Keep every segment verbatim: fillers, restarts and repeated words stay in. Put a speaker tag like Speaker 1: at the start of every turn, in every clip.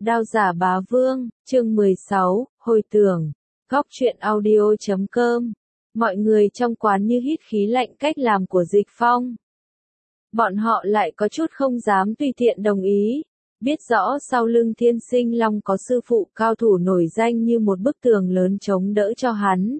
Speaker 1: Đao giả bá vương, chương mười sáu, hồi tưởng. Góc truyện audio chấm com. Mọi người trong quán như hít khí lạnh cách làm của Dịch Phong. Bọn họ lại có chút không dám tùy tiện đồng ý. Biết rõ sau lưng Thiên Sinh Long có sư phụ cao thủ nổi danh như một bức tường lớn chống đỡ cho hắn.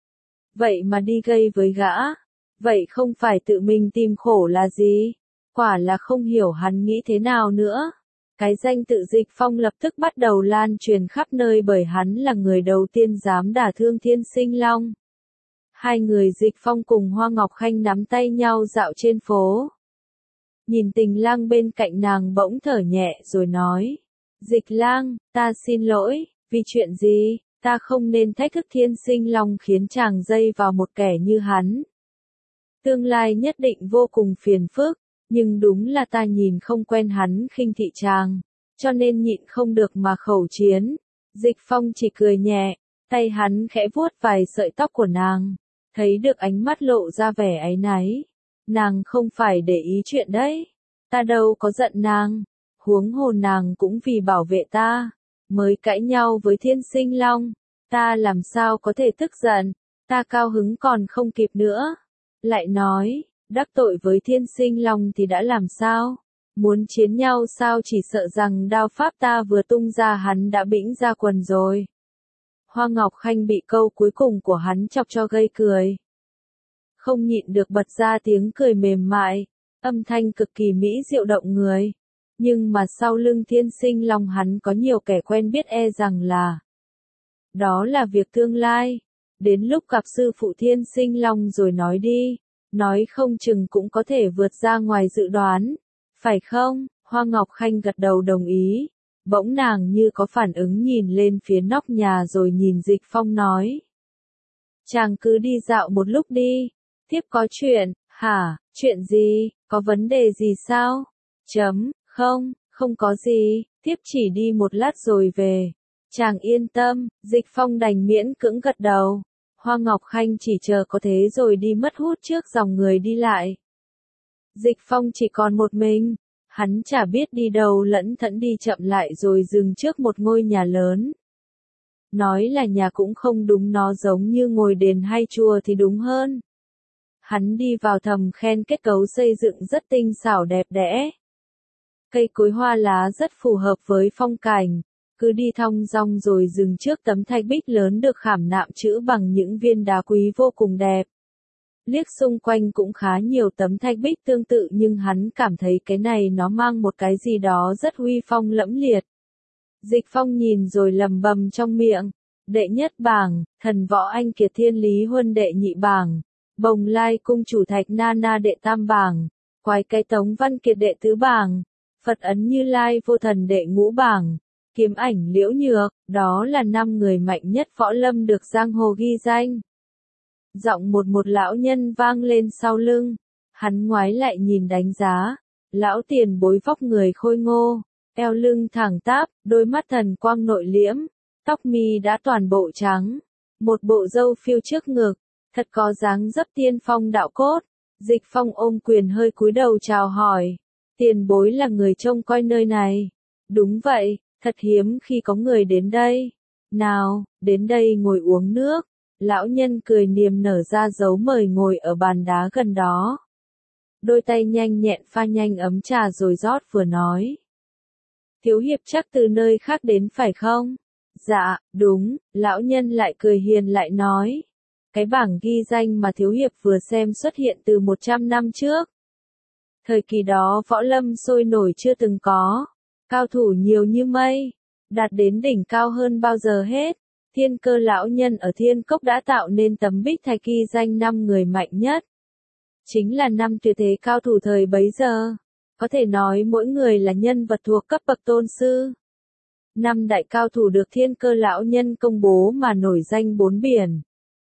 Speaker 1: Vậy mà đi gây với gã. Vậy không phải tự mình tìm khổ là gì? Quả là không hiểu hắn nghĩ thế nào nữa. Cái danh tự Dịch Phong lập tức bắt đầu lan truyền khắp nơi bởi hắn là người đầu tiên dám đả thương Thiên Sinh Long. Hai người Dịch Phong cùng Hoa Ngọc Khanh nắm tay nhau dạo trên phố. Nhìn Tình Lang bên cạnh nàng bỗng thở nhẹ rồi nói. Dịch Lang, ta xin lỗi, vì chuyện gì, ta không nên thách thức Thiên Sinh Long khiến chàng dây vào một kẻ như hắn. Tương lai nhất định vô cùng phiền phức. Nhưng đúng là ta nhìn không quen hắn khinh thị chàng, cho nên nhịn không được mà khẩu chiến. Dịch Phong chỉ cười nhẹ, tay hắn khẽ vuốt vài sợi tóc của nàng, thấy được ánh mắt lộ ra vẻ áy náy. Nàng không phải để ý chuyện đấy, ta đâu có giận nàng, huống hồ nàng cũng vì bảo vệ ta, mới cãi nhau với Thiên Sinh Long, ta làm sao có thể tức giận, ta cao hứng còn không kịp nữa. Lại nói, đắc tội với Thiên Sinh Long thì đã làm sao? Muốn chiến nhau sao, chỉ sợ rằng đao pháp ta vừa tung ra hắn đã bĩnh ra quần rồi. Hoa Ngọc Khanh bị câu cuối cùng của hắn chọc cho gây cười. Không nhịn được bật ra tiếng cười mềm mại, âm thanh cực kỳ mỹ diệu động người. Nhưng mà sau lưng Thiên Sinh Long hắn có nhiều kẻ quen biết e rằng là. Đó là việc tương lai. Đến lúc gặp sư phụ Thiên Sinh Long rồi nói đi. Nói không chừng cũng có thể vượt ra ngoài dự đoán. Phải không? Hoa Ngọc Khanh gật đầu đồng ý. Bỗng nàng như có phản ứng nhìn lên phía nóc nhà rồi nhìn Dịch Phong nói. Chàng cứ đi dạo một lúc đi. Tiếp có chuyện, hả? Chuyện gì? Có vấn đề gì sao? Chấm, không, không có gì. Tiếp chỉ đi một lát rồi về. Chàng yên tâm, Dịch Phong đành miễn cưỡng gật đầu. Hoa Ngọc Khanh chỉ chờ có thế rồi đi mất hút trước dòng người đi lại. Dịch Phong chỉ còn một mình, hắn chả biết đi đâu lẫn thẫn đi chậm lại rồi dừng trước một ngôi nhà lớn. Nói là nhà cũng không đúng, nó giống như ngôi đền hay chùa thì đúng hơn. Hắn đi vào thầm khen kết cấu xây dựng rất tinh xảo đẹp đẽ. Cây cối hoa lá rất phù hợp với phong cảnh. Cứ đi thong dong rồi dừng trước tấm thạch bích lớn được khảm nạm chữ bằng những viên đá quý vô cùng đẹp. Liếc xung quanh cũng khá nhiều tấm thạch bích tương tự nhưng hắn cảm thấy cái này nó mang một cái gì đó rất uy phong lẫm liệt. Dịch Phong nhìn rồi lầm bầm trong miệng. Đệ nhất bảng, thần võ anh kiệt Thiên Lý Huân đệ nhị bảng, Bồng Lai cung chủ Thạch Na Na đệ tam bảng, Quái cái Tống Văn Kiệt đệ tứ bảng, Phật ấn Như Lai vô thần đệ ngũ bảng. Kiếm ảnh Liễu Nhược, đó là năm người mạnh nhất võ lâm được giang hồ ghi danh. Giọng một một lão nhân vang lên sau lưng, hắn ngoái lại nhìn đánh giá, lão tiền bối vóc người khôi ngô, eo lưng thẳng tắp, đôi mắt thần quang nội liễm, tóc mi đã toàn bộ trắng, một bộ râu phiêu trước ngực, thật có dáng dấp tiên phong đạo cốt. Dịch Phong ôm quyền hơi cúi đầu chào hỏi, tiền bối là người trông coi nơi này. Đúng vậy. Thật hiếm khi có người đến đây. Nào, đến đây ngồi uống nước. Lão nhân cười niềm nở ra dấu mời ngồi ở bàn đá gần đó. Đôi tay nhanh nhẹn pha nhanh ấm trà rồi rót vừa nói. Thiếu hiệp chắc từ nơi khác đến phải không? Dạ, đúng, lão nhân lại cười hiền lại nói. Cái bảng ghi danh mà thiếu hiệp vừa xem xuất hiện từ một trăm năm trước. Thời kỳ đó võ lâm sôi nổi chưa từng có. Cao thủ nhiều như mây, đạt đến đỉnh cao hơn bao giờ hết. Thiên Cơ lão nhân ở Thiên Cốc đã tạo nên tấm bích thạch ghi danh năm người mạnh nhất. Chính là năm tuyệt thế cao thủ thời bấy giờ. Có thể nói mỗi người là nhân vật thuộc cấp bậc tôn sư. Năm đại cao thủ được Thiên Cơ lão nhân công bố mà nổi danh bốn biển.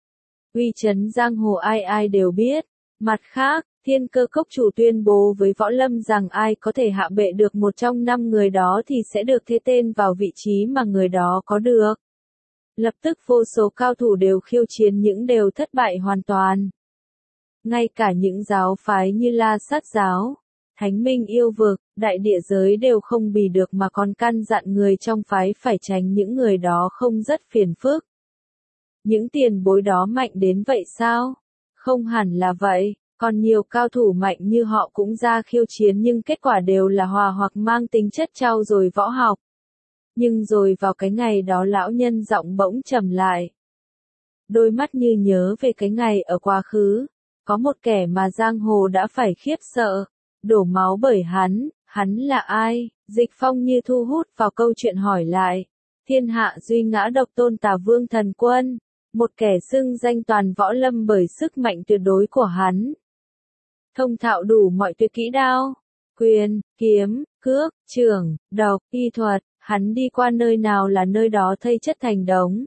Speaker 1: Uy chấn giang hồ ai ai đều biết. Mặt khác, Thiên Cơ Cốc chủ tuyên bố với võ lâm rằng ai có thể hạ bệ được một trong năm người đó thì sẽ được thế tên vào vị trí mà người đó có được. Lập tức vô số cao thủ đều khiêu chiến những đều thất bại hoàn toàn. Ngay cả những giáo phái như La Sát giáo, Thánh minh yêu vực, đại địa giới đều không bì được mà còn căn dặn người trong phái phải tránh những người đó không rất phiền phức. Những tiền bối đó mạnh đến vậy sao? Không hẳn là vậy, còn nhiều cao thủ mạnh như họ cũng ra khiêu chiến nhưng kết quả đều là hòa hoặc mang tính chất trau dồi võ học. Nhưng rồi vào cái ngày đó lão nhân giọng bỗng trầm lại. Đôi mắt như nhớ về cái ngày ở quá khứ, có một kẻ mà giang hồ đã phải khiếp sợ, đổ máu bởi hắn, hắn là ai? Dịch Phong như thu hút vào câu chuyện hỏi lại. Thiên hạ duy ngã độc tôn Tà Vương Thần Quân, một kẻ xưng danh toàn võ lâm bởi sức mạnh tuyệt đối của hắn. Thông thạo đủ mọi tuyệt kỹ đao, quyền, kiếm, cước, chưởng, độc, y thuật, hắn đi qua nơi nào là nơi đó thây chất thành đống.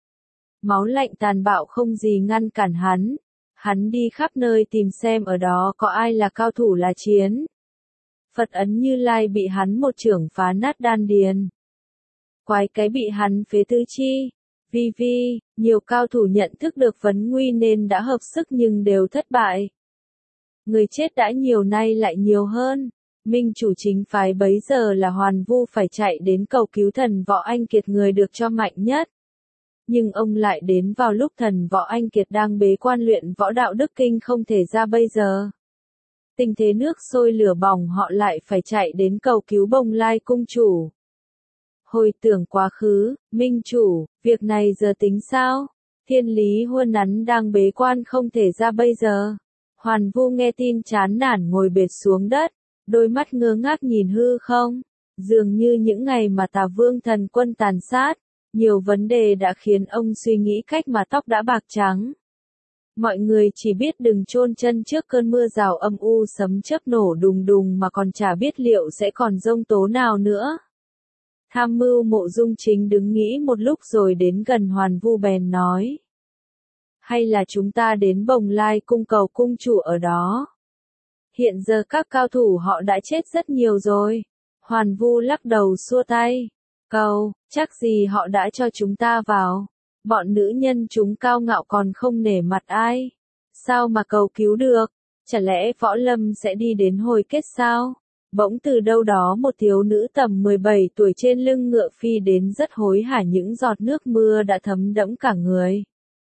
Speaker 1: Máu lạnh tàn bạo không gì ngăn cản hắn. Hắn đi khắp nơi tìm xem ở đó có ai là cao thủ là chiến. Phật ấn Như Lai bị hắn một chưởng phá nát đan điền. Quái cái bị hắn phế tứ chi. Vi vi, nhiều cao thủ nhận thức được vấn nguy nên đã hợp sức nhưng đều thất bại. Người chết đã nhiều nay lại nhiều hơn. Minh chủ chính phái bấy giờ là Hoàn Vu phải chạy đến cầu cứu thần Võ Anh Kiệt người được cho mạnh nhất. Nhưng ông lại đến vào lúc thần Võ Anh Kiệt đang bế quan luyện võ đạo đức kinh không thể ra bây giờ. Tình thế nước sôi lửa bỏng họ lại phải chạy đến cầu cứu Bồng Lai cung chủ. Hồi tưởng quá khứ, Minh chủ, việc này giờ tính sao? Thiên Lý Huân Nắn đang bế quan không thể ra bây giờ. Hoàn Vu nghe tin chán nản ngồi bệt xuống đất, đôi mắt ngơ ngác nhìn hư không. Dường như những ngày mà Tà Vương Thần Quân tàn sát, nhiều vấn đề đã khiến ông suy nghĩ cách mà tóc đã bạc trắng. Mọi người chỉ biết đừng chôn chân trước cơn mưa rào âm u sấm chớp nổ đùng đùng mà còn chả biết liệu sẽ còn giông tố nào nữa. Tham mưu Mộ Dung Chính đứng nghĩ một lúc rồi đến gần Hoàn Vu bèn nói. Hay là chúng ta đến Bồng Lai cung cầu cung chủ ở đó. Hiện giờ các cao thủ họ đã chết rất nhiều rồi. Hoàn Vu lắc đầu xua tay. Cầu, chắc gì họ đã cho chúng ta vào. Bọn nữ nhân chúng cao ngạo còn không nể mặt ai. Sao mà cầu cứu được? Chả lẽ võ lâm sẽ đi đến hồi kết sao? Bỗng từ đâu đó một thiếu nữ tầm mười bảy tuổi trên lưng ngựa phi đến rất hối hả, những giọt nước mưa đã thấm đẫm cả người.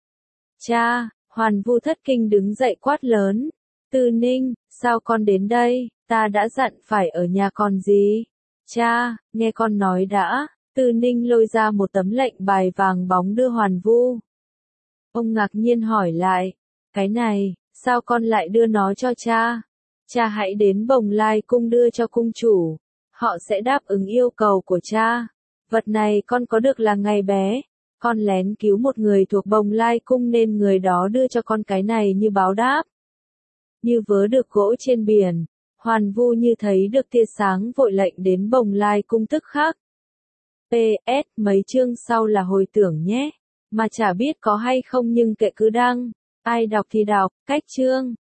Speaker 1: Cha, Hoàn Vu thất kinh đứng dậy quát lớn. Tư Ninh, sao con đến đây? Ta đã dặn phải ở nhà còn gì? Cha, nghe con nói đã. Tư Ninh lôi ra một tấm lệnh bài vàng bóng đưa Hoàn Vu. Ông ngạc nhiên hỏi lại. Cái này, sao con lại đưa nó cho cha? Cha hãy đến Bồng Lai cung đưa cho cung chủ. Họ sẽ đáp ứng yêu cầu của cha. Vật này con có được là ngày bé. Con lén cứu một người thuộc Bồng Lai cung nên người đó đưa cho con cái này như báo đáp. Như vớ được gỗ trên biển. Hoàn Vu như thấy được tia sáng vội lệnh đến Bồng Lai cung tức khắc. pê ét mấy chương sau là hồi tưởng nhé. Mà chả biết có hay không nhưng kệ cứ đăng. Ai đọc thì đọc, cách chương.